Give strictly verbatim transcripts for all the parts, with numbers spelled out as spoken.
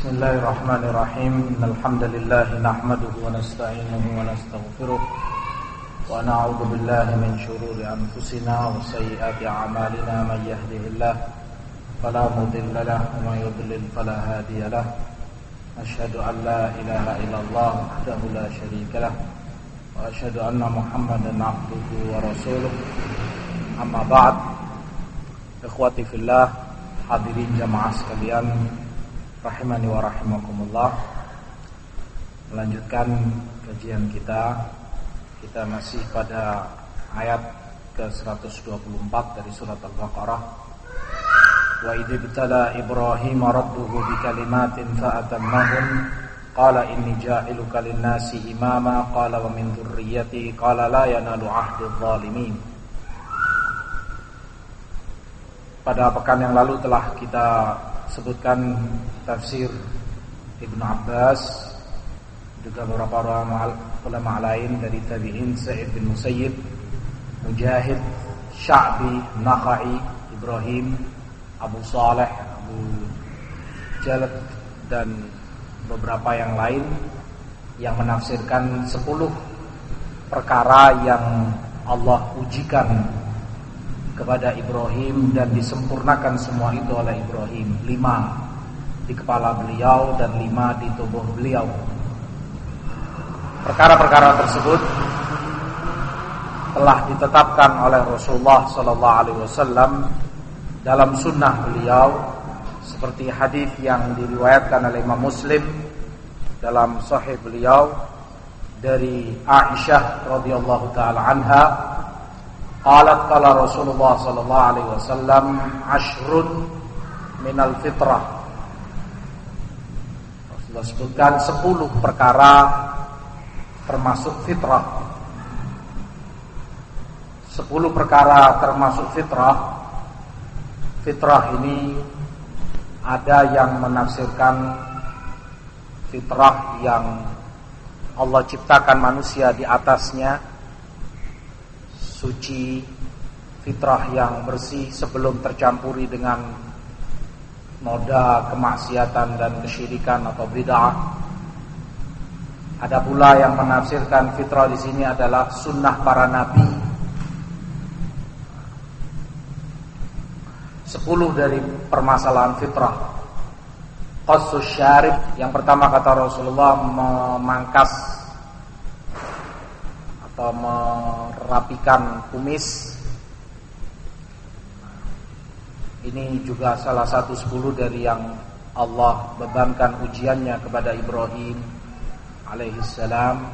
Bismillahirrahmanirrahim. Alhamdulillah nahmaduhu wa nasta'inuhu wa nastaghfiruh wa na'udzu billahi min shururi anfusina wa sayyiati a'malina may yahdihillahu fala mudilla lahu wa may yudlil fala hadiya lahu. Asyhadu an la ilaha illallah wahdahu la syarika lahu wa asyhadu anna Muhammadan 'abduhu wa rasuluh. Amma ba'd. Ikhwati fillah, hadirin jamaah sekalian rahimani wa rahimakumullah. Melanjutkan kajian kita. Kita masih pada ayat ke seratus dua puluh empat dari surat Al-Baqarah. Wa idh ibtala Ibrahim rabbuhu bikalimatin fa'atammahun qala inni ja'iluka lin-nasi imama qala wa min dzurriyyati qala la yanalu 'ahdi adh-dhalimin. Pada pekan yang lalu telah kita sebutkan tafsir Ibnu Abbas, juga beberapa ulama, ulama lain dari tabi'in, Sa'id bin Musayyib, Mujahid, Sya'bi, Nakhai, Ibrahim, Abu Saleh, Abu Jalad, dan beberapa yang lain yang menafsirkan sepuluh perkara yang Allah ujikan kepada Ibrahim dan disempurnakan semua itu oleh Ibrahim. Lima di kepala beliau dan lima di tubuh beliau. Perkara-perkara tersebut telah ditetapkan oleh Rasulullah sallallahu alaihi wasallam dalam sunnah beliau, seperti hadis yang diriwayatkan oleh Imam Muslim dalam sahih beliau dari Aisyah radhiyallahu taala anha. Qalat qala Rasulullah sallallahu alaihi wasallam ashrun minal fitrah. Rasulullah sebutkan sepuluh perkara termasuk fitrah. Sepuluh perkara termasuk fitrah. Fitrah ini ada yang menafsirkan fitrah yang Allah ciptakan manusia di atasnya, suci, fitrah yang bersih sebelum tercampuri dengan noda kemaksiatan dan kesyirikan atau bid'ah. Ada pula yang menafsirkan fitrah di sini adalah sunnah para nabi. Sepuluh dari permasalahan fitrah. Qassus syarib, yang pertama kata Rasulullah, memangkas atau merapikan kumis. Ini juga salah satu sepuluh dari yang Allah bebankan ujiannya kepada Ibrahim alaihissalam.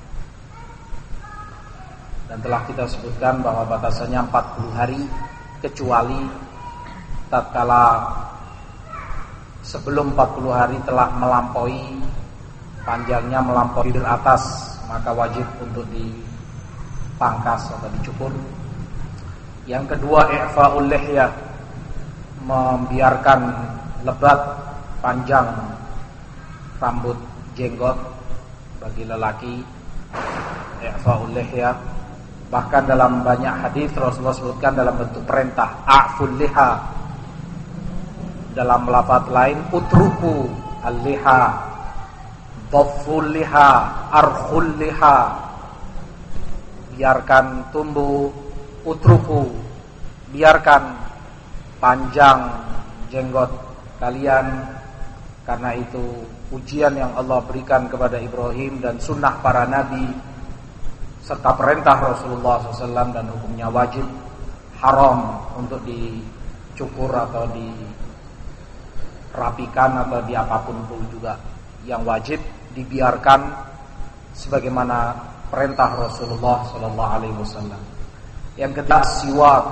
Dan telah kita sebutkan bahwa batasannya empat puluh hari, kecuali tatkala sebelum empat puluh hari telah melampaui, panjangnya melampaui di atas, maka wajib untuk dipangkas atau dicukur. Yang kedua, i'fa'ul lihyah, membiarkan lebat panjang rambut jenggot bagi lelaki. I'fa'ul lihyah, bahkan dalam banyak hadis Rasulullah sebutkan dalam bentuk perintah, a'ful liha. Dalam lafaz lain, utruku al-liha, dhafful liha, arkhul liha, biarkan tumbuh, utruku, biarkan panjang jenggot kalian, karena itu ujian yang Allah berikan kepada Ibrahim dan sunnah para nabi serta perintah Rasulullah shallallahu alaihi wasallam, dan hukumnya wajib, haram untuk dicukur atau dirapikan atau di apapun pun juga. Yang wajib dibiarkan sebagaimana perintah Rasulullah sallallahu alaihi wasallam. Yang ketiga, siwak,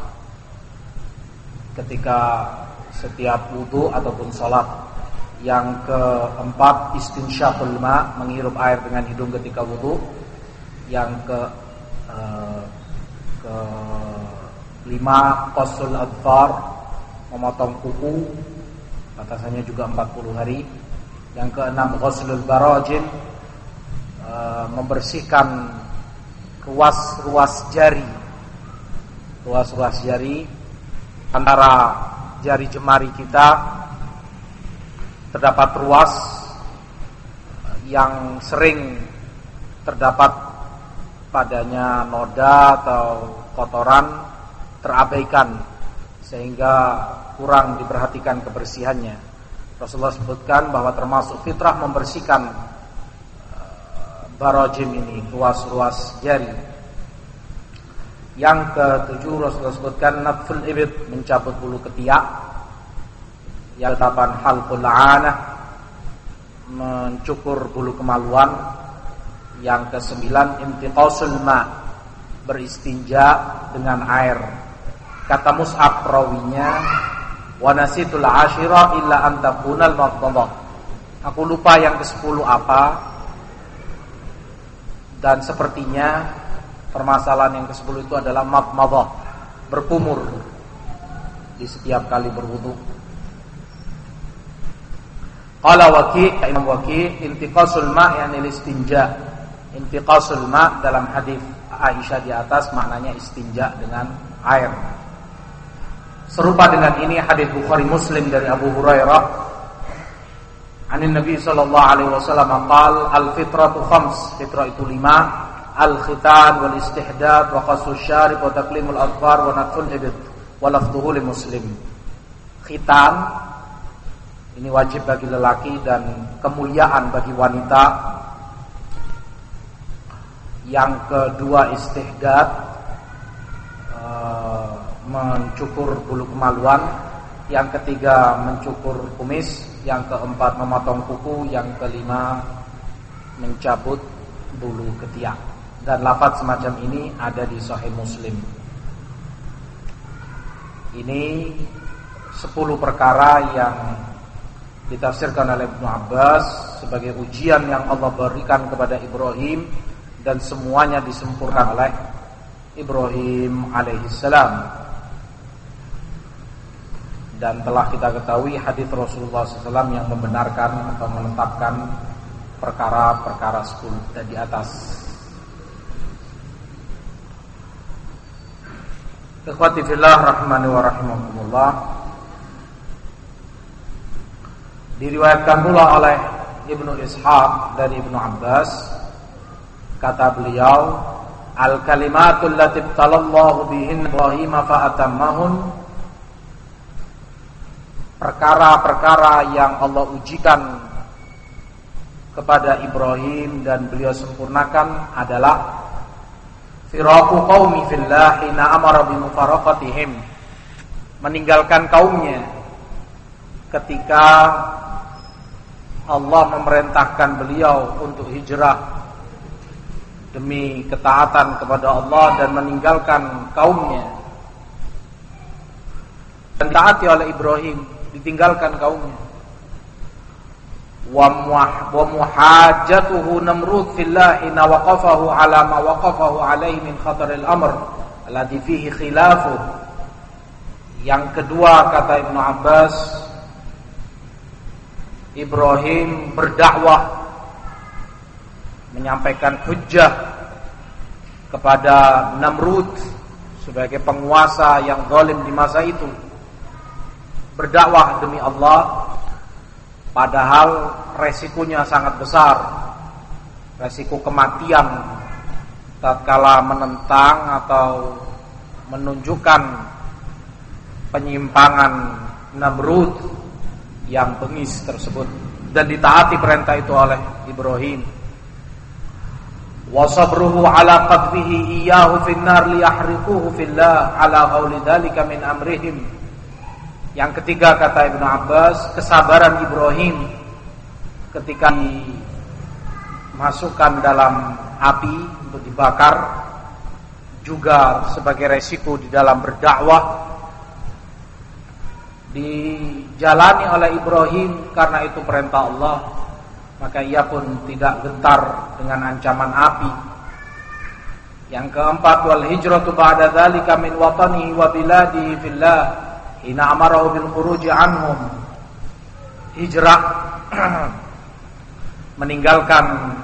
ketika setiap wudu ataupun salat. Yang keempat, istinsyaqul ma, menghirup air dengan hidung ketika wudu. Yang ke eh, ke lima, qasul adfar, memotong kuku, batasannya juga empat puluh hari. Yang keenam, ghuslul barajin, e, membersihkan ruas-ruas jari. Ruas-ruas jari antara jari jemari kita terdapat ruas yang sering terdapat padanya noda atau kotoran terabaikan sehingga kurang diperhatikan kebersihannya. Rasulullah sebutkan bahwa termasuk fitrah membersihkan barajim ini, ruas-ruas jari. Yang ketujuh Rasulullah sebutkan natful ibid, mencabut bulu ketiak. Yang delapan halqul anah, mencukur bulu kemaluan. Yang kesembilan intiqasul ma, beristinja dengan air. Kata Mus'ab rawinya, wa nasitul ashira illa an takunal madmadah. Aku lupa yang kesepuluh apa, dan sepertinya permasalahan yang kesepuluh itu adalah madmadah, berkumur di setiap kali berwudu. Qala Waqi', Imam Waqi', intiqasul ma' yani istinja. Intiqasul ma' dalam hadis Aisyah di atas maknanya istinja dengan air. Serupa dengan ini hadis Bukhari Muslim dari Abu Hurairah, anin Nabi sallallahu alaihi wasallam qala al-fitratu khams, fitrah itu lima, al-khitan wal istihdad wa qasus syarib wa taqlimul adfar wa natful ibid wa lafdhuhu li Muslim. Khitan ini wajib bagi lelaki dan kemuliaan bagi wanita. Yang kedua istihdad, uh, mencukur bulu kemaluan. Yang ketiga mencukur kumis. Yang keempat memotong kuku. Yang kelima mencabut bulu ketiak. Dan lafaz semacam ini ada di Sahih Muslim. Ini sepuluh perkara yang ditafsirkan oleh Ibnu Abbas sebagai ujian yang Allah berikan kepada Ibrahim, dan semuanya disempurnakan oleh Ibrahim alaihissalam. Dan telah kita ketahui hadis Rasulullah shallallahu alaihi wasallam yang membenarkan atau menetapkan perkara-perkara sepuluh dan di atas. Ikhwati fillah rahimani wa rahimakumullah. Diriwayatkan pula oleh Ibnu Ishaq dari Ibnu Abbas, kata beliau, al-kalimatul lati ibtalallahu bihin Ibrahim fa'atammahun, perkara-perkara yang Allah ujikan kepada Ibrahim dan beliau sempurnakan adalah firaqu qaumi fillah hina amara bi mufaraqatihim, meninggalkan kaumnya ketika Allah memerintahkan beliau untuk hijrah demi ketaatan kepada Allah dan meninggalkan kaumnya. Dan ditaati oleh Ibrahim, ditinggalkan kaumnya. Wa muhajjatuhu Namrud fillah ina waqafahu ala ma waqafahu alaihi min khataril amr alladhi fihi khilafu. Yang kedua kata Ibnu Abbas, Ibrahim berdakwah, menyampaikan hujjah kepada Namrud sebagai penguasa yang zalim di masa itu. Berdakwah demi Allah, padahal resikonya sangat besar, resiko kematian tatkala menentang atau menunjukkan penyimpangan Namrud yang bengis tersebut, dan ditaati perintah itu oleh Ibrahim. Wa sabruhu ala qadfihi iyyahu fin nar liyahriquhu fillah ala qawli dzalika min amrihim. Yang ketiga kata Ibnu Abbas, kesabaran Ibrahim ketika dimasukkan dalam api untuk dibakar juga sebagai resiko di dalam berdakwah, dijalani oleh Ibrahim karena itu perintah Allah, maka ia pun tidak gentar dengan ancaman api. Yang keempat, wal hijratu ba'da dzalika min watanihi wa biladihi fillah hina amarahu bil khuruji anhum. Hijrah meninggalkan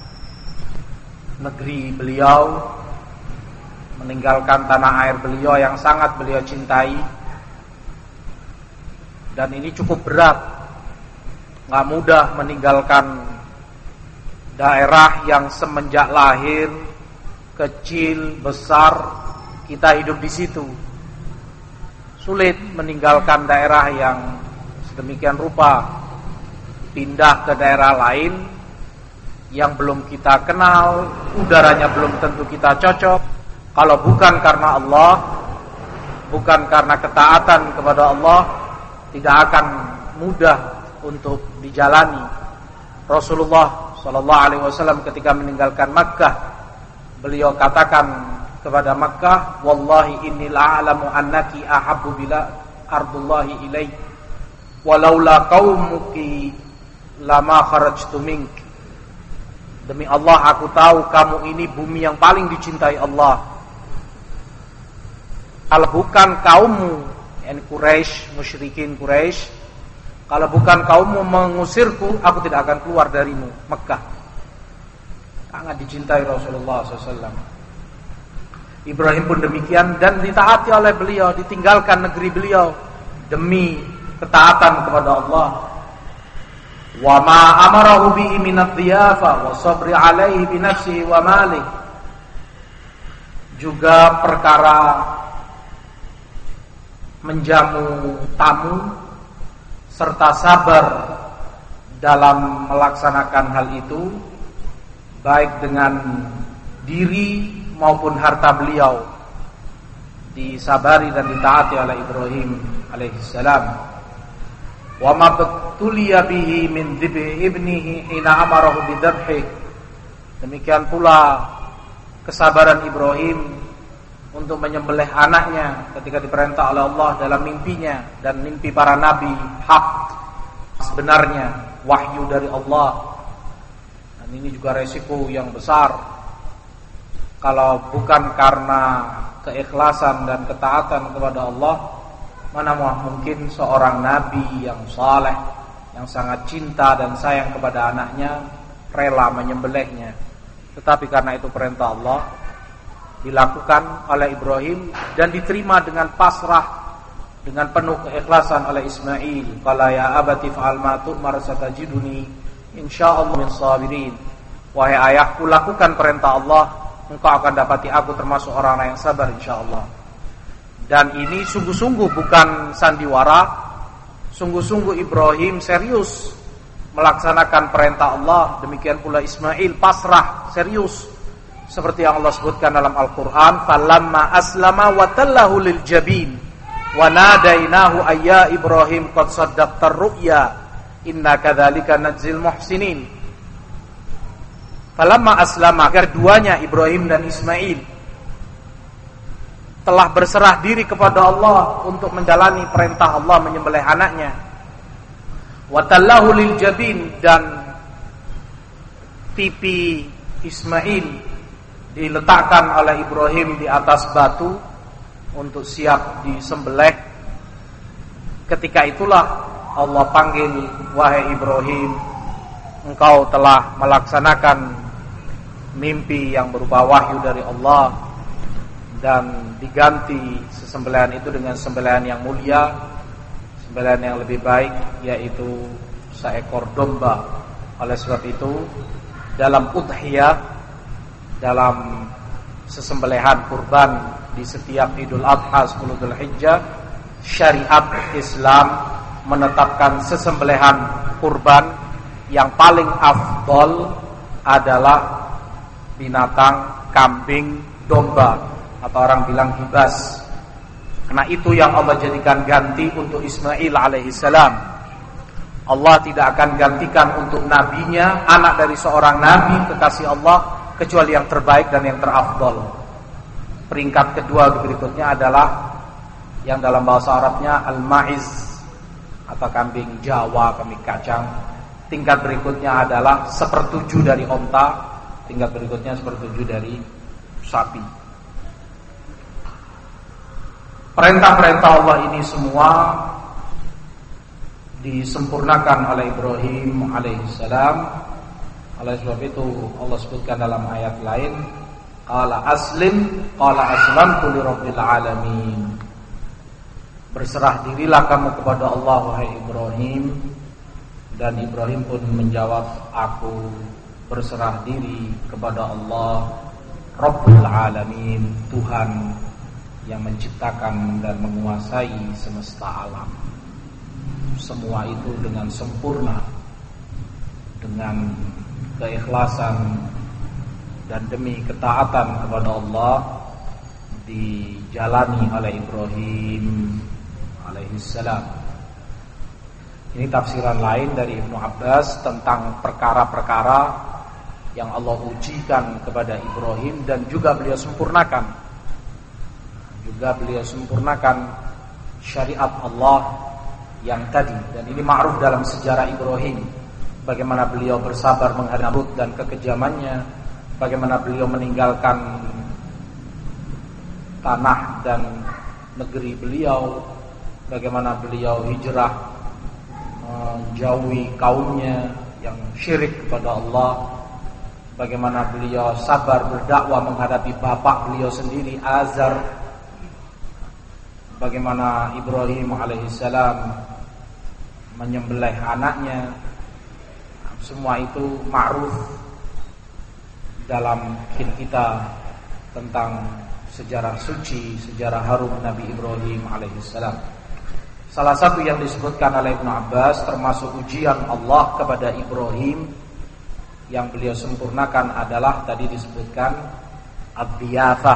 negeri beliau, meninggalkan tanah air beliau yang sangat beliau cintai. Dan ini cukup berat nggak mudah meninggalkan daerah yang semenjak lahir, kecil, besar, kita hidup di situ. Sulit meninggalkan daerah yang sedemikian rupa, pindah ke daerah lain yang belum kita kenal, udaranya belum tentu kita cocok. Kalau bukan karena Allah, bukan karena ketaatan kepada Allah, tidak akan mudah untuk dijalani. Rasulullah Shallallahu Alaihi Wasallam ketika meninggalkan Makkah, beliau katakan kepada Makkah, wallahi inni la'alamu annaki ahabbu bila ardullahi ilaih walaula qaumuki lama kharajtu mink. Demi Allah, aku tahu kamu ini bumi yang paling dicintai Allah. Kalau bukan kaummu, yani Quraisy, musyrikin Quraisy, kalau bukan kaummu mengusirku, aku tidak akan keluar darimu, Mekah. Sangat dicintai Rasulullah shallallahu alaihi wasallam. Ibrahim pun demikian, dan ditaati oleh beliau, ditinggalkan negeri beliau demi ketaatan kepada Allah. Wa ma amarahu bihi min ad-diyafa wa sabri alaihi bi nafsihi wa malihi. Juga perkara menjamu tamu serta sabar dalam melaksanakan hal itu, baik dengan diri maupun harta beliau, disabari dan ditaati oleh Ibrahim alaihissalam. Wa ma btuliya bihi min dhibhi ibnihi hina amarahu bidhabhi. Demikian pula kesabaran Ibrahim untuk menyembelih anaknya ketika diperintah oleh Allah dalam mimpinya, dan mimpi para nabi hak sebenarnya, wahyu dari Allah. Dan ini juga resiko yang besar. Kalau bukan karena keikhlasan dan ketaatan kepada Allah, mana mungkin seorang nabi yang saleh, yang sangat cinta dan sayang kepada anaknya, rela menyembelihnya. Tetapi karena itu perintah Allah, dilakukan oleh Ibrahim dan diterima dengan pasrah, dengan penuh keikhlasan oleh Ismail. Qala ya abati fa'al ma tu'mar satajiduni insyaallah min sabirin. Wahai ayahku, lakukan perintah Allah, engkau akan dapati aku termasuk orang yang sabar insyaallah. Dan ini sungguh-sungguh bukan sandiwara, sungguh-sungguh Ibrahim serius melaksanakan perintah Allah. Demikian pula Ismail pasrah, serius, seperti yang Allah sebutkan dalam Al-Quran, falamma aslama wa tallahu lil jabin wa nadainahu ayya Ibrahim qad saddaqtar ru'ya inna kadzalika najzil muhsinin. Falamma aslama, keduanya Ibrahim dan Ismail telah berserah diri kepada Allah untuk menjalani perintah Allah menyembelih anaknya. Wa tallahu lil jabin, dan pipi Ismail diletakkan oleh Ibrahim di atas batu untuk siap disembelih. Ketika itulah Allah panggil, wahai Ibrahim, engkau telah melaksanakan mimpi yang berupa wahyu dari Allah, dan diganti sesembelihan itu dengan sembelihan yang mulia, sembelihan yang lebih baik, yaitu seekor domba. Oleh sebab itu, dalam udhiyah, dalam sesembelihan kurban di setiap Idul Adha sepuluh Dzulhijjah, syariat Islam menetapkan sesembelihan kurban yang paling afdol adalah binatang kambing domba, atau orang bilang kibas. Karena itu yang Allah jadikan ganti untuk Ismail alaihissalam. Allah tidak akan gantikan untuk nabinya, anak dari seorang nabi kekasih Allah, kecuali yang terbaik dan yang terafdol. Peringkat kedua berikutnya adalah yang dalam bahasa Arabnya al-ma'iz, atau kambing Jawa, kambing kacang. Tingkat berikutnya adalah sepertujuh dari onta. Tingkat berikutnya sepertujuh dari sapi. Perintah-perintah Allah ini semua disempurnakan oleh Ibrahim alaihissalam. Oleh sebab itu Allah sebutkan dalam ayat lain, qala aslim qala aslamtu lirabbil alamin. Berserah dirilah kamu kepada Allah wahai Ibrahim. Dan Ibrahim pun menjawab, aku berserah diri kepada Allah Rabbul Alamin, Tuhan yang menciptakan dan menguasai semesta alam. Semua itu dengan sempurna, dengan keikhlasan dan demi ketaatan kepada Allah dijalani oleh Ibrahim alaihissalam. Ini tafsiran lain dari Ibnu Abbas tentang perkara-perkara yang Allah ujikan kepada Ibrahim dan juga beliau sempurnakan. Juga beliau sempurnakan syariat Allah yang tadi. Dan ini ma'ruf dalam sejarah Ibrahim. Bagaimana beliau bersabar menghadapi Namrud dan kekejamannya, bagaimana beliau meninggalkan tanah dan negeri beliau, bagaimana beliau hijrah menjauhi kaumnya yang syirik kepada Allah, bagaimana beliau sabar berdakwah menghadapi bapak beliau sendiri Azar, bagaimana Ibrahim alaihissalam menyembelih anaknya. Semua itu ma'ruf dalam kita tentang sejarah suci, sejarah harum Nabi Ibrahim alaihissalam. Salah satu yang disebutkan oleh Ibnu Abbas termasuk ujian Allah kepada Ibrahim yang beliau sempurnakan adalah tadi disebutkan ad-diyafah,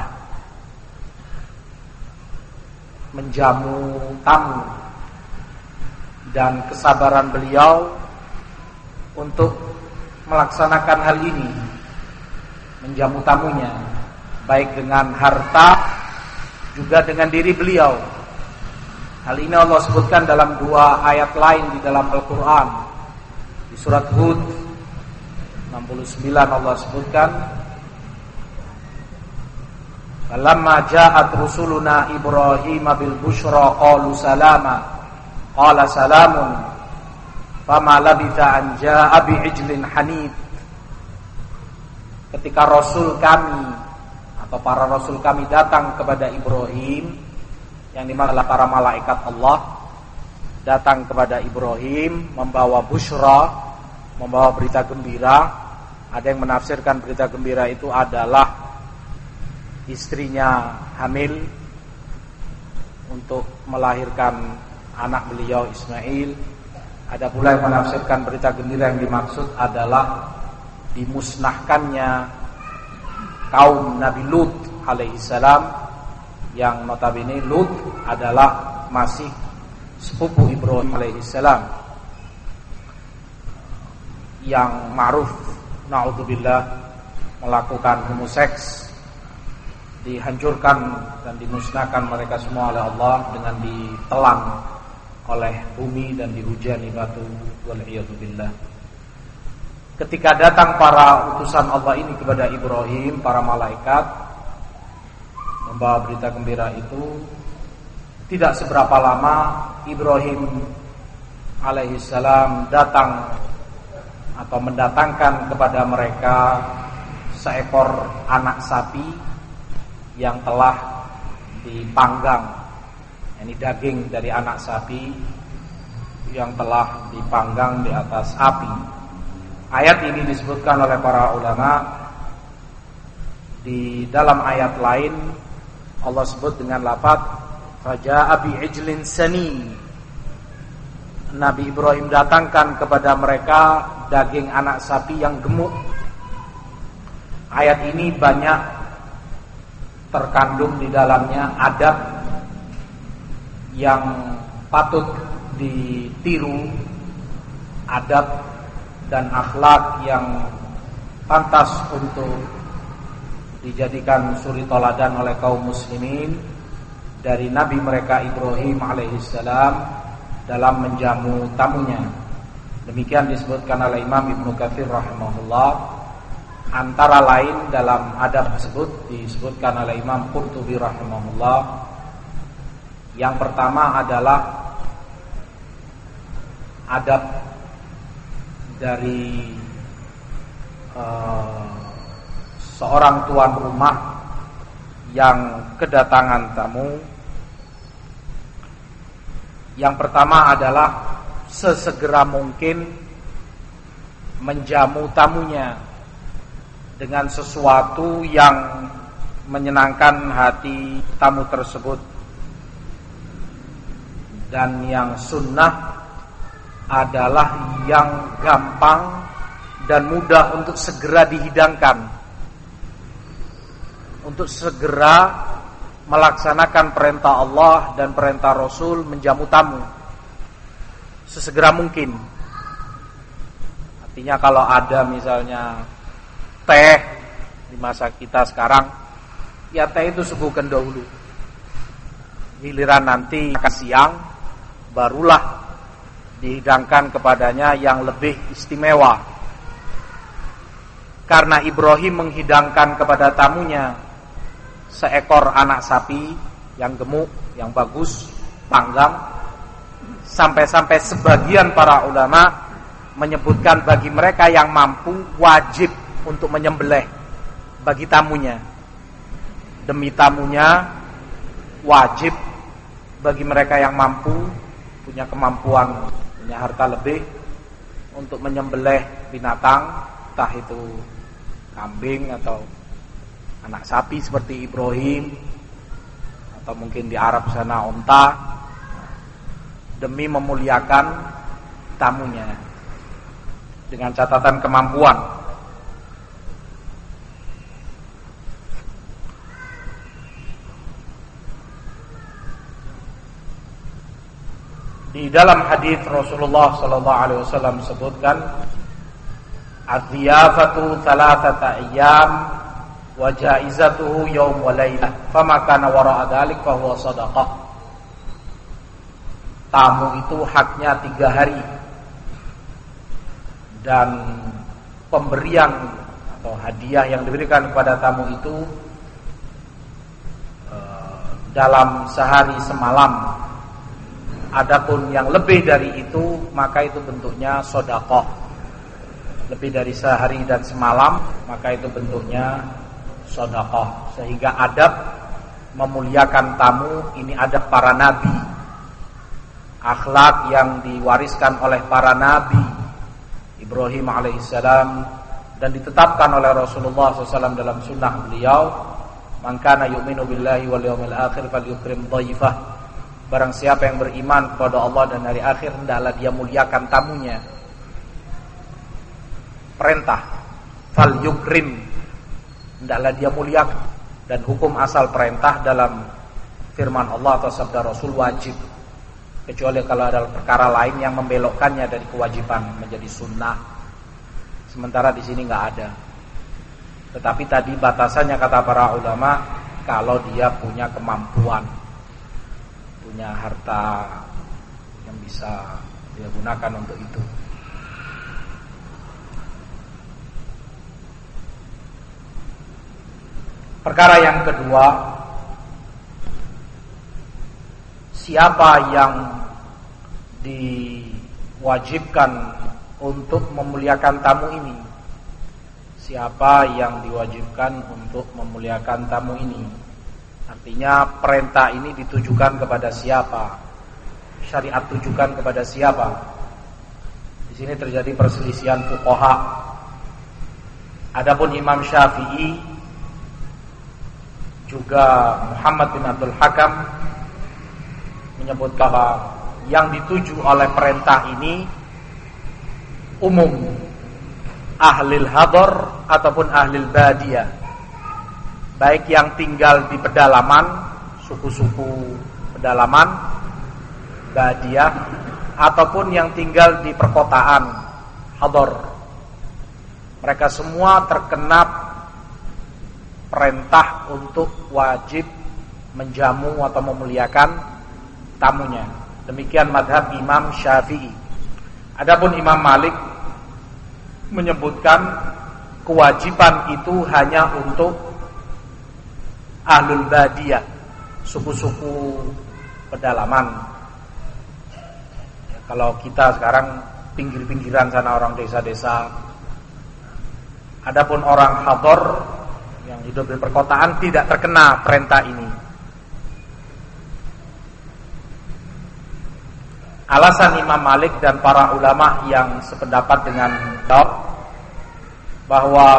menjamu tamu, dan kesabaran beliau untuk melaksanakan hal ini, menjamu tamunya baik dengan harta juga dengan diri beliau. Hal ini Allah sebutkan dalam dua ayat lain di dalam Al-Quran. Di surat Hud enam puluh sembilan Allah sebutkan, "Falamma ja'at rusuluna Ibrahim bil busyra qalu salama qala salamun fama labitha an ja'a bi ijlin hanif." Ketika rasul kami atau para rasul kami datang kepada Ibrahim, yang dimana adalah para malaikat Allah, datang kepada Ibrahim membawa busyra, membawa berita gembira. Ada yang menafsirkan berita gembira itu adalah istrinya hamil untuk melahirkan anak beliau Ismail. Ada pula yang menafsirkan berita gembira yang dimaksud adalah dimusnahkannya kaum Nabi Lut alaihissalam, yang notabene Lut adalah masih sepupu Ibrahim alaihissalam, yang ma'ruf na'udzubillah melakukan homoseks, dihancurkan dan dimusnahkan mereka semua oleh Allah dengan ditelan oleh bumi dan dihujani batu, wal'iyadzubillah. Ketika datang para utusan Allah ini kepada Ibrahim, para malaikat membawa berita gembira itu, tidak seberapa lama Ibrahim alaihissalam datang atau mendatangkan kepada mereka seekor anak sapi yang telah dipanggang. Ini daging dari anak sapi yang telah dipanggang di atas api. Ayat ini disebutkan oleh para ulama. Di dalam ayat lain Allah sebut dengan lafaz faja'a bi'ijlin sani. Nabi Ibrahim datangkan kepada mereka daging anak sapi yang gemuk. Ayat ini banyak terkandung di dalamnya adab yang patut ditiru, adab dan akhlak yang pantas untuk dijadikan suri toladan oleh kaum muslimin dari Nabi mereka Ibrahim alaihissalam dalam menjamu tamunya. Demikian disebutkan oleh Imam Ibnu Katsir rahimahullah. Antara lain dalam adab tersebut disebutkan oleh Imam Qurtubi rahimahullah. Yang pertama adalah adab dari uh, seorang tuan rumah yang kedatangan tamu. Yang pertama adalah sesegera mungkin menjamu tamunya dengan sesuatu yang menyenangkan hati tamu tersebut. Dan yang sunnah adalah yang gampang dan mudah untuk segera dihidangkan, untuk segera melaksanakan perintah Allah dan perintah Rasul menjamu tamu sesegera mungkin. Artinya kalau ada misalnya teh di masa kita sekarang, ya teh itu suguhkan dahulu. Giliran nanti makan siang barulah dihidangkan kepadanya yang lebih istimewa. Karena Ibrahim menghidangkan kepada tamunya seekor anak sapi yang gemuk, yang bagus, panggang. Sampai-sampai sebagian para ulama menyebutkan bagi mereka yang mampu wajib untuk menyembelih bagi tamunya. Demi tamunya wajib bagi mereka yang mampu, punya kemampuan, punya harta lebih untuk menyembelih binatang, entah itu kambing atau anak sapi seperti Ibrahim, atau mungkin di Arab sana unta, demi memuliakan tamunya dengan catatan kemampuan. Di dalam hadis Rasulullah sallallahu alaihi wasallam sebutkan, "Az-ziyafatu thalathata ayyam wa jaizatuhu yawm wa lailah, fama kana wara'a dzalik fa huwa shadaqah." Tamu itu haknya tiga hari, dan pemberian atau hadiah yang diberikan kepada tamu itu uh, dalam sehari semalam. Adapun yang lebih dari itu, maka itu bentuknya sedekah. Lebih dari sehari dan semalam, maka itu bentuknya sedekah. Sehingga adab memuliakan tamu ini adab para nabi, akhlak yang diwariskan oleh para nabi, Ibrahim alaihissalam, dan ditetapkan oleh Rasulullah shallallahu alaihi wasallam dalam sunnah beliau, "Man kana yu'minu billahi wal yawmil akhir falyukrim dhaifah." Barang siapa yang beriman kepada Allah dan hari akhir, hendaklah dia muliakan tamunya. Perintah falyukrim, hendaklah dia muliakan. Dan hukum asal perintah dalam firman Allah atau sabda Rasul wajib, kecuali kalau ada perkara lain yang membelokkannya dari kewajiban menjadi sunnah. Sementara di sini nggak ada. Tetapi tadi batasannya kata para ulama, kalau dia punya kemampuan, punya harta yang bisa dia gunakan untuk itu. Perkara yang kedua, siapa yang diwajibkan untuk memuliakan tamu ini? Siapa yang diwajibkan untuk memuliakan tamu ini? Artinya perintah ini ditujukan kepada siapa? Syariat tujukan kepada siapa? Di sini terjadi perselisihan fuqaha. Adapun Imam Syafi'i juga Muhammad bin Abdul Hakam menyebut bahwa yang dituju oleh perintah ini umum, ahlil hadar ataupun ahlil badiyah, baik yang tinggal di pedalaman, suku-suku pedalaman, badiyah, ataupun yang tinggal di perkotaan, hadar. Mereka semua terkena perintah untuk wajib menjamu atau memuliakan tamunya. Demikian madhab Imam Syafi'i. Adapun Imam Malik menyebutkan kewajiban itu hanya untuk ahlul badiyah, suku-suku pedalaman. Ya, kalau kita sekarang pinggir-pinggiran sana, orang desa-desa. Adapun orang hadar yang hidup di perkotaan tidak terkena perintah ini. alasan Imam Malik dan para ulama yang sependapat dengan beliau bahwa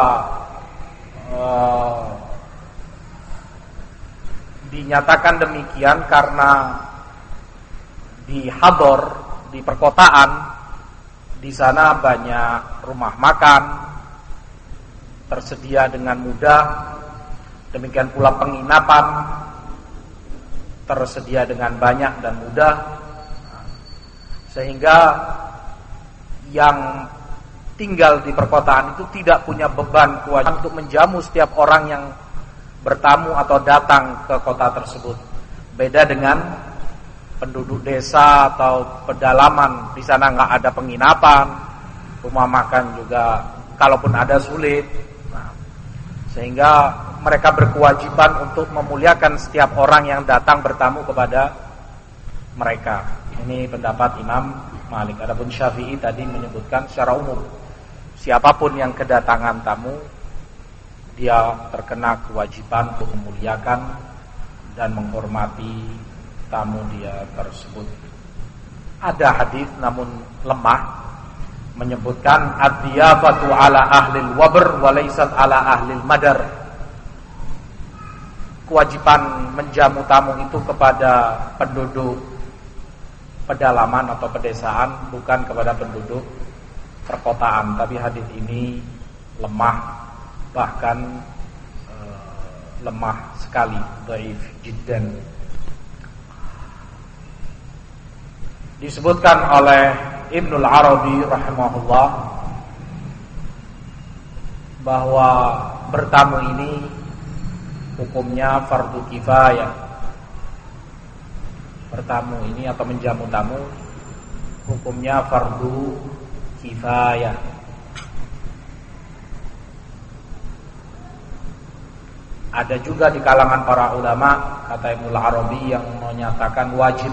uh, dinyatakan demikian karena di Hador, di perkotaan, di sana banyak rumah makan tersedia dengan mudah, demikian pula penginapan tersedia dengan banyak dan mudah, sehingga yang tinggal di perkotaan itu tidak punya beban kewajiban untuk menjamu setiap orang yang bertamu atau datang ke kota tersebut. Beda dengan penduduk desa atau pedalaman, di sana nggak ada penginapan, rumah makan juga kalaupun ada sulit. Nah, sehingga mereka berkewajiban untuk memuliakan setiap orang yang datang bertamu kepada mereka. Ini pendapat Imam Malik. Adapun Syafi'i tadi menyebutkan secara umum, siapapun yang kedatangan tamu, dia terkena kewajiban untuk memuliakan dan menghormati tamu dia tersebut. Ada hadis namun lemah menyebutkan ad-diyafatu ala ahlil wabr wa laysat ala ahlil madar. Kewajiban menjamu tamu itu kepada penduduk pedalaman atau pedesaan, bukan kepada penduduk perkotaan. Tapi hadis ini lemah, bahkan uh, lemah sekali, dhaif jiddan. Disebutkan oleh Ibnul Arabi rahimahullah bahwa bertamu ini hukumnya fardu kifayah. Bertamu ini atau menjamu tamu hukumnya fardu kifayah. Ada juga di kalangan para ulama, kata Ibnul Arabi, yang menyatakan wajib.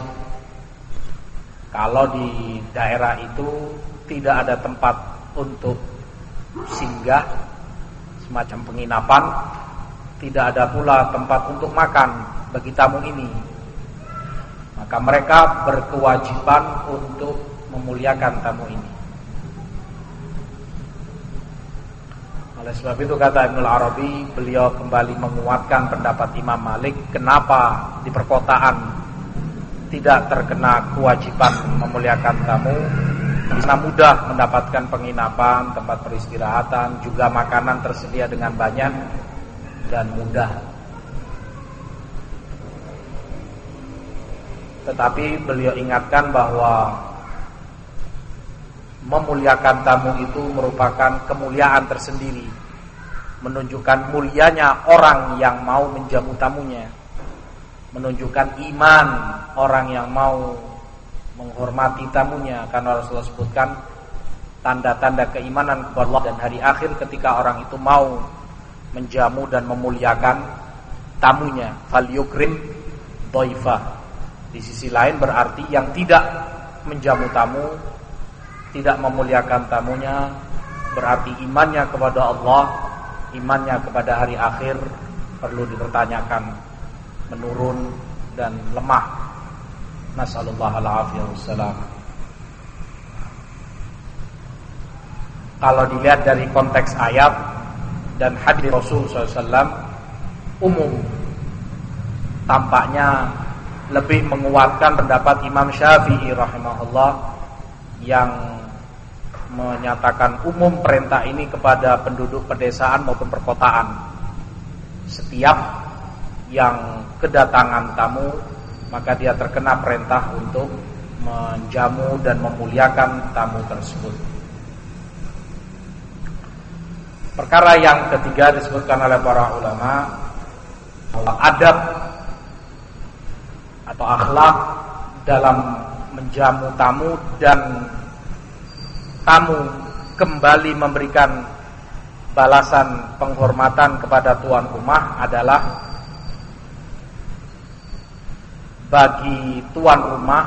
Kalau di daerah itu tidak ada tempat untuk singgah, semacam penginapan, tidak ada pula tempat untuk makan bagi tamu ini, maka mereka berkewajiban untuk memuliakan tamu ini. Oleh sebab itu kata Ibnul Arabi, beliau kembali menguatkan pendapat Imam Malik, kenapa di perkotaan tidak terkena kewajiban memuliakan tamu, karena mudah mendapatkan penginapan, tempat peristirahatan, juga makanan tersedia dengan banyak dan mudah. Tetapi beliau ingatkan bahwa memuliakan tamu itu merupakan kemuliaan tersendiri, menunjukkan mulianya orang yang mau menjamu tamunya, menunjukkan iman orang yang mau menghormati tamunya. Karena Rasulullah sebutkan tanda-tanda keimanan kepada Allah dan hari akhir ketika orang itu mau menjamu dan memuliakan tamunya. Falyukrim dhaifah. Di sisi lain berarti yang tidak menjamu tamu, tidak memuliakan tamunya, berarti imannya kepada Allah, imannya kepada hari akhir perlu dipertanyakan, menurun dan lemah. Nasallallahu alaihi wasallam. Kalau dilihat dari konteks ayat dan hadis Rasul sallallahu alaihi wasallam, umum tampaknya lebih menguatkan pendapat Imam Syafi'i rahimahullah yang menyatakan umum perintah ini kepada penduduk pedesaan maupun perkotaan. Setiap yang kedatangan tamu, maka dia terkena perintah untuk menjamu dan memuliakan tamu tersebut. Perkara yang ketiga disebutkan oleh para ulama, adab atau akhlak dalam menjamu tamu dan tamu kembali memberikan balasan penghormatan kepada tuan rumah adalah bagi tuan rumah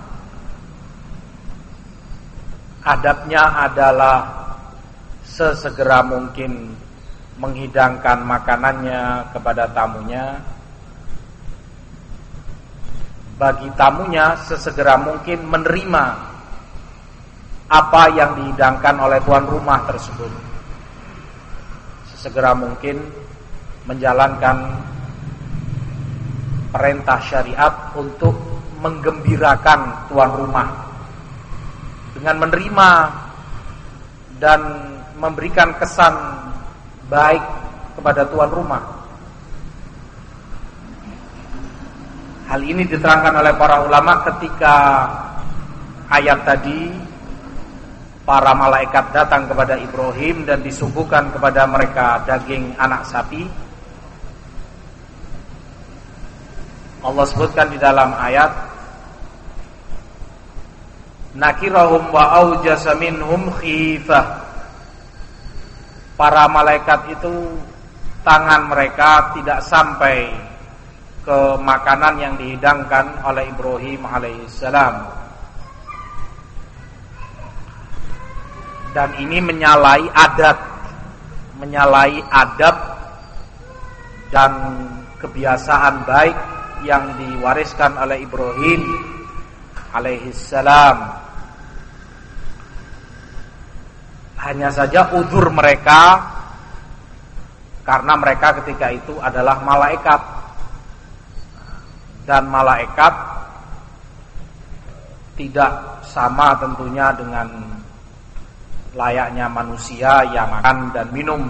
adabnya adalah sesegera mungkin menghidangkan makanannya kepada tamunya bagi tamunya sesegera mungkin menerima apa yang dihidangkan oleh tuan rumah tersebut. Sesegera mungkin menjalankan perintah syariat untuk menggembirakan tuan rumah dengan menerima dan memberikan kesan baik kepada tuan rumah. Hal ini diterangkan oleh para ulama ketika ayat tadi para malaikat datang kepada Ibrahim dan disuguhkan kepada mereka daging anak sapi. Allah sebutkan di dalam ayat, nakirahum wa aujasa minhum khifah. Para malaikat itu tangan mereka tidak sampai ke makanan yang dihidangkan oleh Ibrahim alaihissalam. Dan ini menyalahi adat, menyalahi adab dan kebiasaan baik yang diwariskan oleh Ibrahim alaihissalam. Hanya saja uzur mereka karena mereka ketika itu adalah malaikat. Dan malaikat tidak sama tentunya dengan layaknya manusia yang makan dan minum.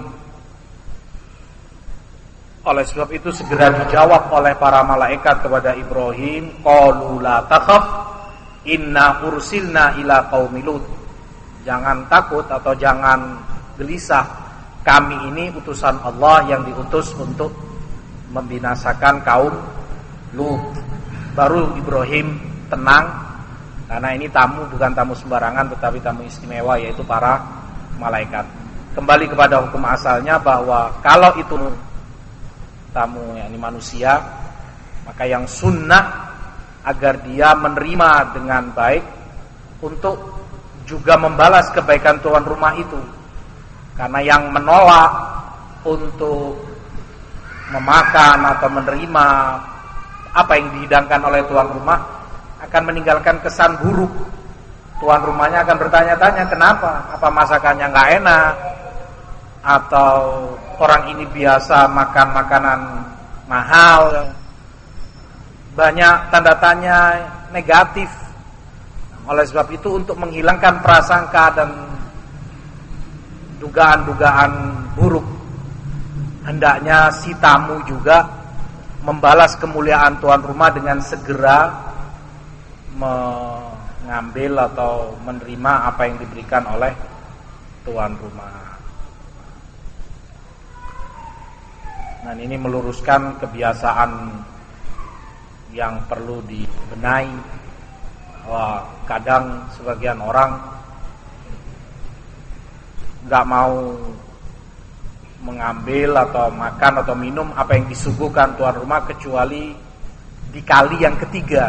Oleh sebab itu segera dijawab oleh para malaikat kepada Ibrahim, qalu la takhaf inna ursilna ila qaumi Lut. Jangan takut atau jangan gelisah, kami ini utusan Allah yang diutus untuk membinasakan kaum Lut. Baru Ibrahim tenang, karena ini tamu, bukan tamu sembarangan tetapi tamu istimewa, yaitu para malaikat. Kembali kepada hukum asalnya bahwa kalau itu tamu yakni manusia, maka yang sunnah agar dia menerima dengan baik untuk juga membalas kebaikan tuan rumah itu. Karena yang menolak untuk memakan atau menerima apa yang dihidangkan oleh tuan rumah akan meninggalkan kesan buruk. Tuan rumahnya akan bertanya-tanya, kenapa? Apa masakannya nggak enak? Atau orang ini biasa makan makanan mahal? Banyak tanda tanya negatif. Oleh sebab itu, untuk menghilangkan prasangka dan dugaan-dugaan buruk, hendaknya si tamu juga membalas kemuliaan tuan rumah dengan segera mengambil atau menerima apa yang diberikan oleh tuan rumah. Dan ini meluruskan kebiasaan yang perlu dibenahi, bahwa kadang sebagian orang nggak mau mengambil atau makan atau minum apa yang disuguhkan tuan rumah kecuali di kali yang ketiga.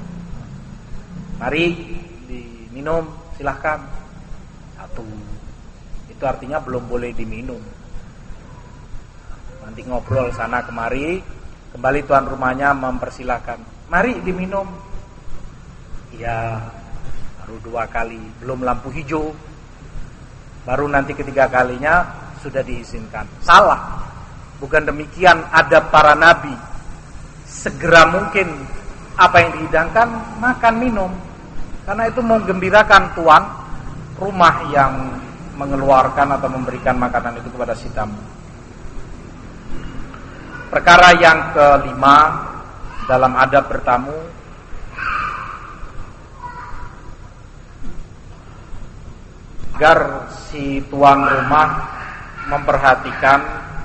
Mari diminum, silahkan. Satu, itu artinya belum boleh diminum. Nanti ngobrol sana kemari, kembali tuan rumahnya mempersilahkan, mari diminum. Ya, baru dua kali, belum lampu hijau, baru nanti ketiga kalinya sudah diizinkan. Salah. Bukan demikian adab para nabi. Segera mungkin apa yang dihidangkan makan minum, karena itu menggembirakan tuan rumah yang mengeluarkan atau memberikan makanan itu kepada si tamu. Perkara yang kelima dalam adab bertamu, agar si tuan rumah memperhatikan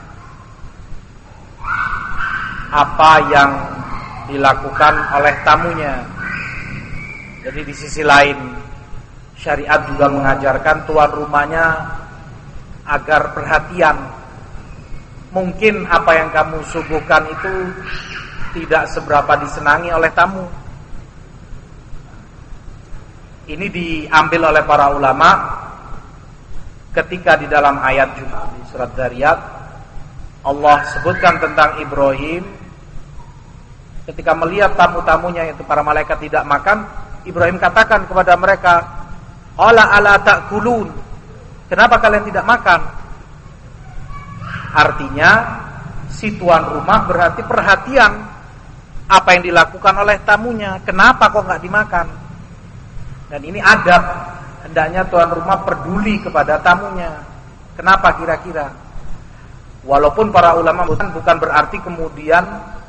apa yang dilakukan oleh tamunya. Jadi di sisi lain, syariat juga mengajarkan tuan rumahnya agar perhatian. Mungkin apa yang kamu suguhkan itu tidak seberapa disenangi oleh tamu. Ini diambil oleh para ulama ketika di dalam ayat juga di surat Dzariyat Allah sebutkan tentang Ibrahim ketika melihat tamu-tamunya itu para malaikat tidak makan, Ibrahim katakan kepada mereka, "Ala ala ta'kulun?" Kenapa kalian tidak makan? Artinya si tuan rumah berarti perhatian apa yang dilakukan oleh tamunya. Kenapa kok nggak dimakan? Dan ini adab, hendaknya tuan rumah peduli kepada tamunya. Kenapa kira-kira? Walaupun para ulama bukan berarti kemudian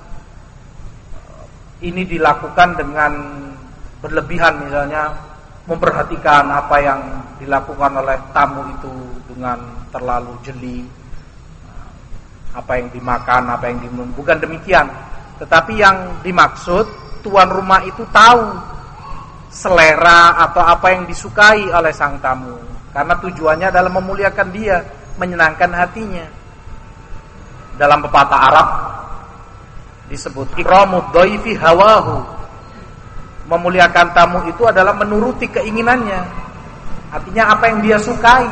ini dilakukan dengan berlebihan, misalnya memperhatikan apa yang dilakukan oleh tamu itu dengan terlalu jeli, apa yang dimakan, apa yang diminum. Bukan demikian. Tetapi yang dimaksud tuan rumah itu tahu selera atau apa yang disukai oleh sang tamu, karena tujuannya adalah memuliakan dia, menyenangkan hatinya. Dalam pepatah Arab disebut ikramud dhaifi hawahu. Memuliakan tamu itu adalah menuruti keinginannya. Artinya apa yang dia sukai.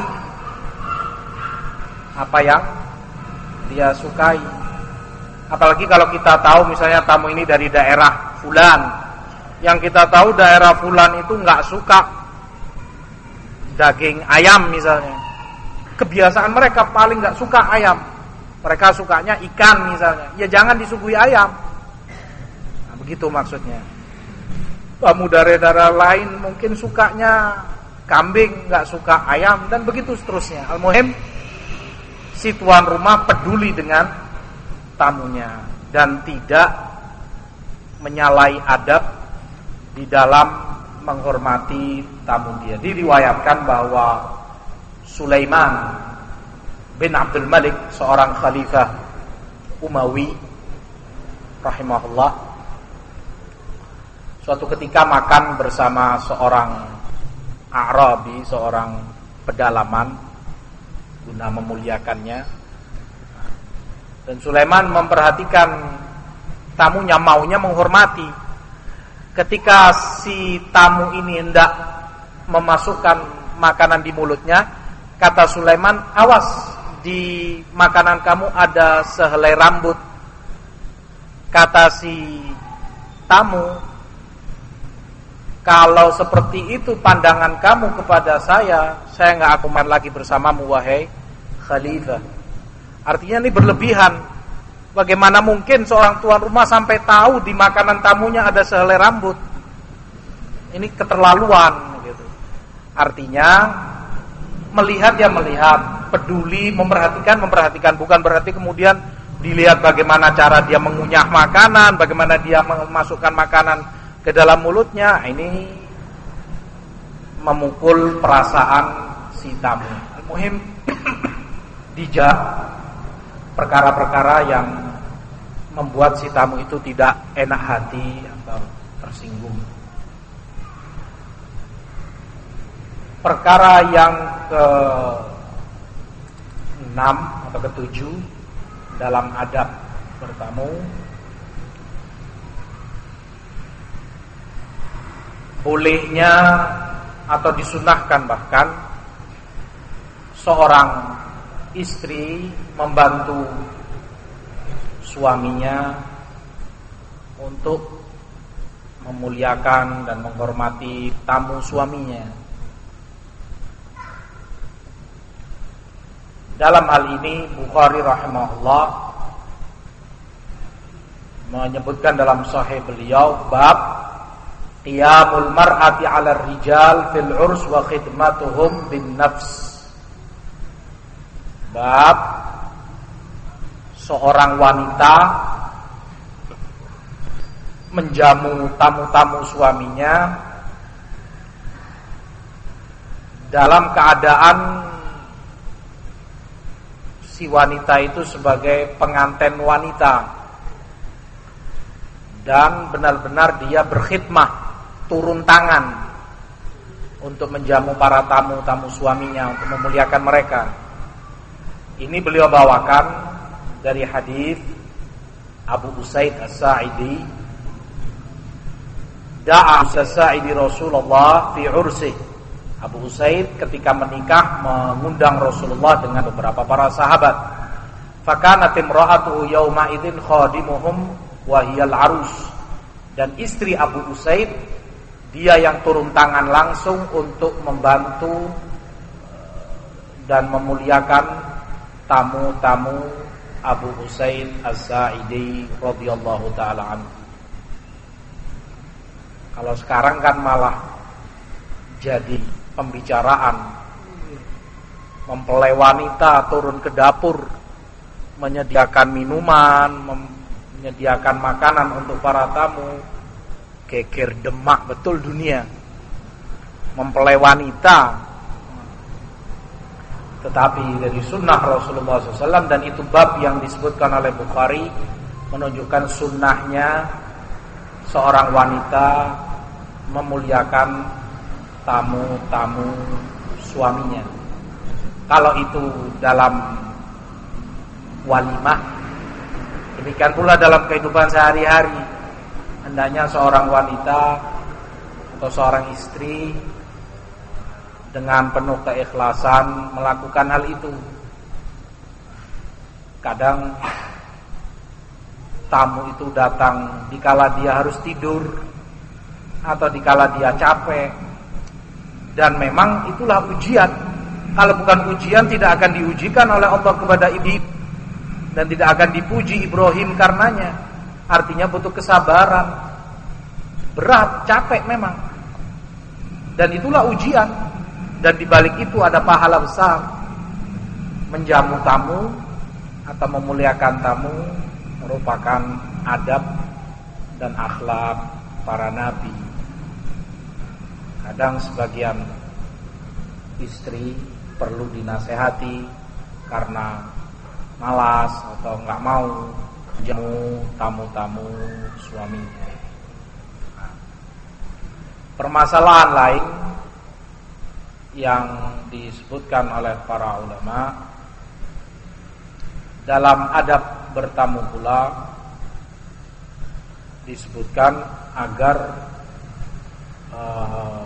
Apa yang dia sukai. Apalagi kalau kita tahu misalnya tamu ini dari daerah fulan. Yang kita tahu daerah fulan itu enggak suka daging ayam misalnya. Kebiasaan mereka paling enggak suka ayam. Mereka sukanya ikan misalnya. Ya jangan disuguhi ayam. Nah, begitu maksudnya. Tamu dari daerah lain mungkin sukanya kambing, nggak suka ayam, dan begitu seterusnya. Al-muhim, si tuan rumah peduli dengan tamunya dan tidak menyalahi adab di dalam menghormati tamu dia. Diriwayatkan bahwa Sulaiman bin Abdul Malik, seorang khalifah Umawi rahimahullah, suatu ketika makan bersama seorang Arabi, seorang pedalaman, guna memuliakannya. Dan Sulaiman memperhatikan tamunya, maunya menghormati. Ketika si tamu ini hendak memasukkan makanan di mulutnya, kata Sulaiman, "Awas, di makanan kamu ada sehelai rambut." Kata si tamu, "Kalau seperti itu pandangan kamu kepada saya, saya nggak akan lagi bersamamu, wahai khalifah." Artinya ini berlebihan. Bagaimana mungkin seorang tuan rumah sampai tahu di makanan tamunya ada sehelai rambut? Ini keterlaluan gitu. Artinya melihat ya melihat, peduli, memperhatikan memperhatikan, bukan berarti kemudian dilihat bagaimana cara dia mengunyah makanan, bagaimana dia memasukkan makanan ke dalam mulutnya. Ini memukul perasaan si tamu. Al-muhim dijak perkara-perkara yang membuat si tamu itu tidak enak hati atau tersinggung. Perkara yang ke enam atau ketujuh dalam adab bertamu, bolehnya atau disunahkan bahkan seorang istri membantu suaminya untuk memuliakan dan menghormati tamu suaminya. Dalam hal ini Bukhari rahimahullah menyebutkan dalam sahih beliau bab qiyamul mar'ati 'ala rijal fil 'urs wa khidmatuhum bin nafs. Bab seorang wanita menjamu tamu-tamu suaminya dalam keadaan si wanita itu sebagai pengantin wanita dan benar-benar dia berkhidmah, turun tangan untuk menjamu para tamu-tamu suaminya, untuk memuliakan mereka. Ini beliau bawakan dari hadis Abu Usaid As-Sa'idi, da'a As-Sa'idi Rasulullah fi ursih. Abu Usaid ketika menikah mengundang Rasulullah dengan beberapa para sahabat. Fakanat imra'atuhu yawma idzin khadimuhum wa hiyal arus. Dan istri Abu Usaid, dia yang turun tangan langsung untuk membantu dan memuliakan tamu-tamu Abu Usaid Az-Sa'idi radhiyallahu taala anhu. Kalau sekarang kan malah jadi pembicaraan, mempelai wanita turun ke dapur, menyediakan minuman, menyediakan makanan untuk para tamu. Geger demak betul dunia, mempelai wanita. Tetapi dari sunnah Rasulullah shallallahu alaihi wasallam, dan itu bab yang disebutkan oleh Bukhari, menunjukkan sunnahnya seorang wanita memuliakan tamu-tamu suaminya. Kalau itu dalam walimah, demikian pula dalam kehidupan sehari-hari. Hendaknya seorang wanita atau seorang istri dengan penuh keikhlasan melakukan hal itu. Kadang tamu itu datang dikala dia harus tidur atau dikala dia capek, dan memang itulah ujian. Kalau bukan ujian, tidak akan diujikan oleh Allah kepada Ibrahim, dan tidak akan dipuji Ibrahim karenanya. Artinya butuh kesabaran, berat, capek memang, dan itulah ujian. Dan di balik itu ada pahala besar. Menjamu tamu atau memuliakan tamu merupakan adab dan akhlak para nabi. Kadang sebagian istri perlu dinasehati karena malas atau nggak mau jamu tamu-tamu suaminya. Permasalahan lain yang disebutkan oleh para ulama dalam adab bertamu pula disebutkan agar uh,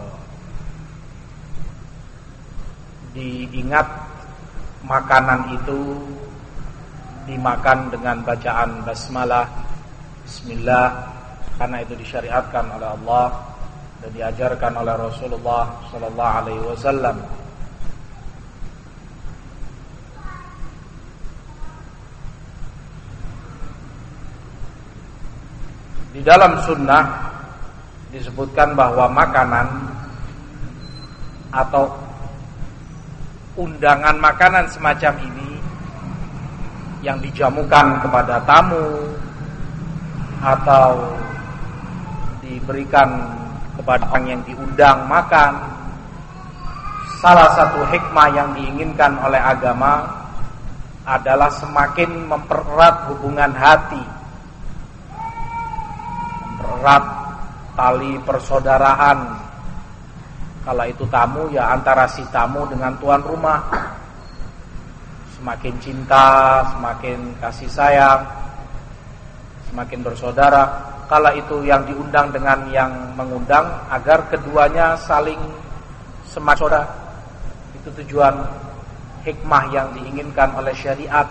diingat makanan itu dimakan dengan bacaan basmalah, bismillah, karena itu disyariatkan oleh Allah dan diajarkan oleh Rasulullah sallallahu alaihi wasallam. Di dalam sunnah disebutkan bahwa makanan atau undangan makanan semacam ini yang dijamukan kepada tamu atau diberikan kepada orang yang diundang makan, salah satu hikmah yang diinginkan oleh agama adalah semakin mempererat hubungan hati, mempererat tali persaudaraan. Kalau itu tamu, ya antara si tamu dengan tuan rumah, semakin cinta, semakin kasih sayang, semakin bersaudara. Kalau itu yang diundang dengan yang mengundang, agar keduanya saling semakin saudara. Itu tujuan hikmah yang diinginkan oleh syariat.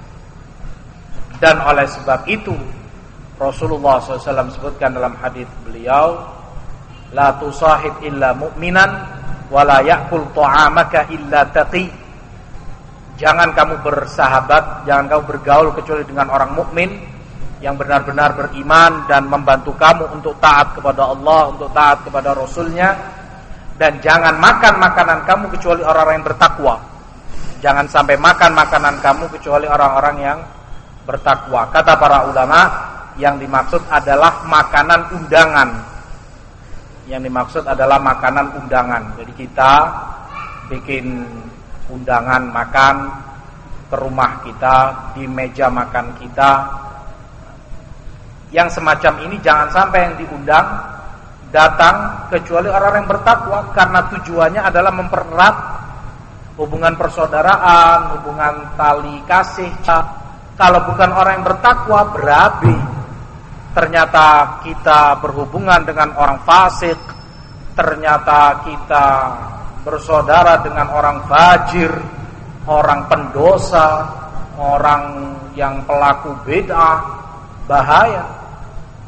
Dan oleh sebab itu Rasulullah shallallahu alaihi wasallam sebutkan dalam hadis beliau, la tusahib illa mu'minan wa la ya'kul ta'amaka illa taqi. Jangan kamu bersahabat, jangan kamu bergaul kecuali dengan orang mukmin yang benar-benar beriman dan membantu kamu untuk taat kepada Allah, untuk taat kepada Rasulnya. Dan jangan makan makanan kamu kecuali orang-orang yang bertakwa. Jangan sampai makan makanan kamu kecuali orang-orang yang bertakwa. Kata para ulama, yang dimaksud adalah makanan undangan. Yang dimaksud adalah makanan undangan. Jadi kita bikin undangan makan ke rumah kita, di meja makan kita. Yang semacam ini jangan sampai yang diundang datang kecuali orang yang bertakwa, karena tujuannya adalah mempererat hubungan persaudaraan, hubungan tali kasih. Kalau bukan orang yang bertakwa, berabe. Ternyata kita berhubungan dengan orang fasik, ternyata kita bersaudara dengan orang fajir, orang pendosa, orang yang pelaku bid'ah. Bahaya.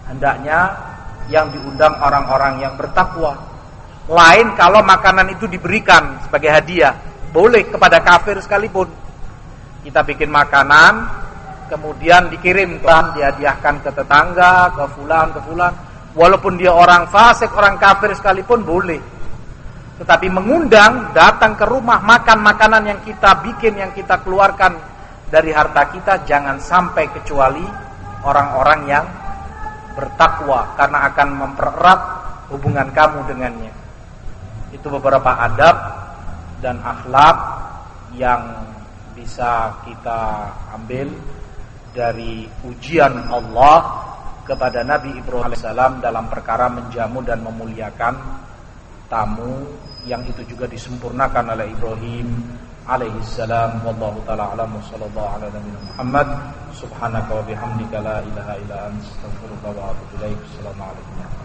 hendaknya yang diundang orang-orang yang bertakwa. Lain kalau makanan itu diberikan sebagai hadiah, boleh kepada kafir sekalipun. Kita bikin makanan, kemudian dikirimkan, dihadiahkan ke tetangga, ke fulan, ke fulan. Walaupun dia orang fasik, orang kafir sekalipun boleh. Tetapi mengundang, datang ke rumah, makan makanan yang kita bikin, yang kita keluarkan dari harta kita, jangan sampai kecuali orang-orang yang bertakwa, karena akan mempererat hubungan kamu dengannya. Itu beberapa adab dan akhlak yang bisa kita ambil dari ujian Allah kepada Nabi Ibrahim alaihissalam dalam perkara menjamu dan memuliakan tamu, yang itu juga disempurnakan oleh Ibrahim alaihissalam. Wallahu ta'ala a'lam. Sallallahu ala nabiyina Muhammad. Subhanaka wa bihamdika la ilaha illa anta astaghfiruka wa atubu ilaik. Assalamualaikum.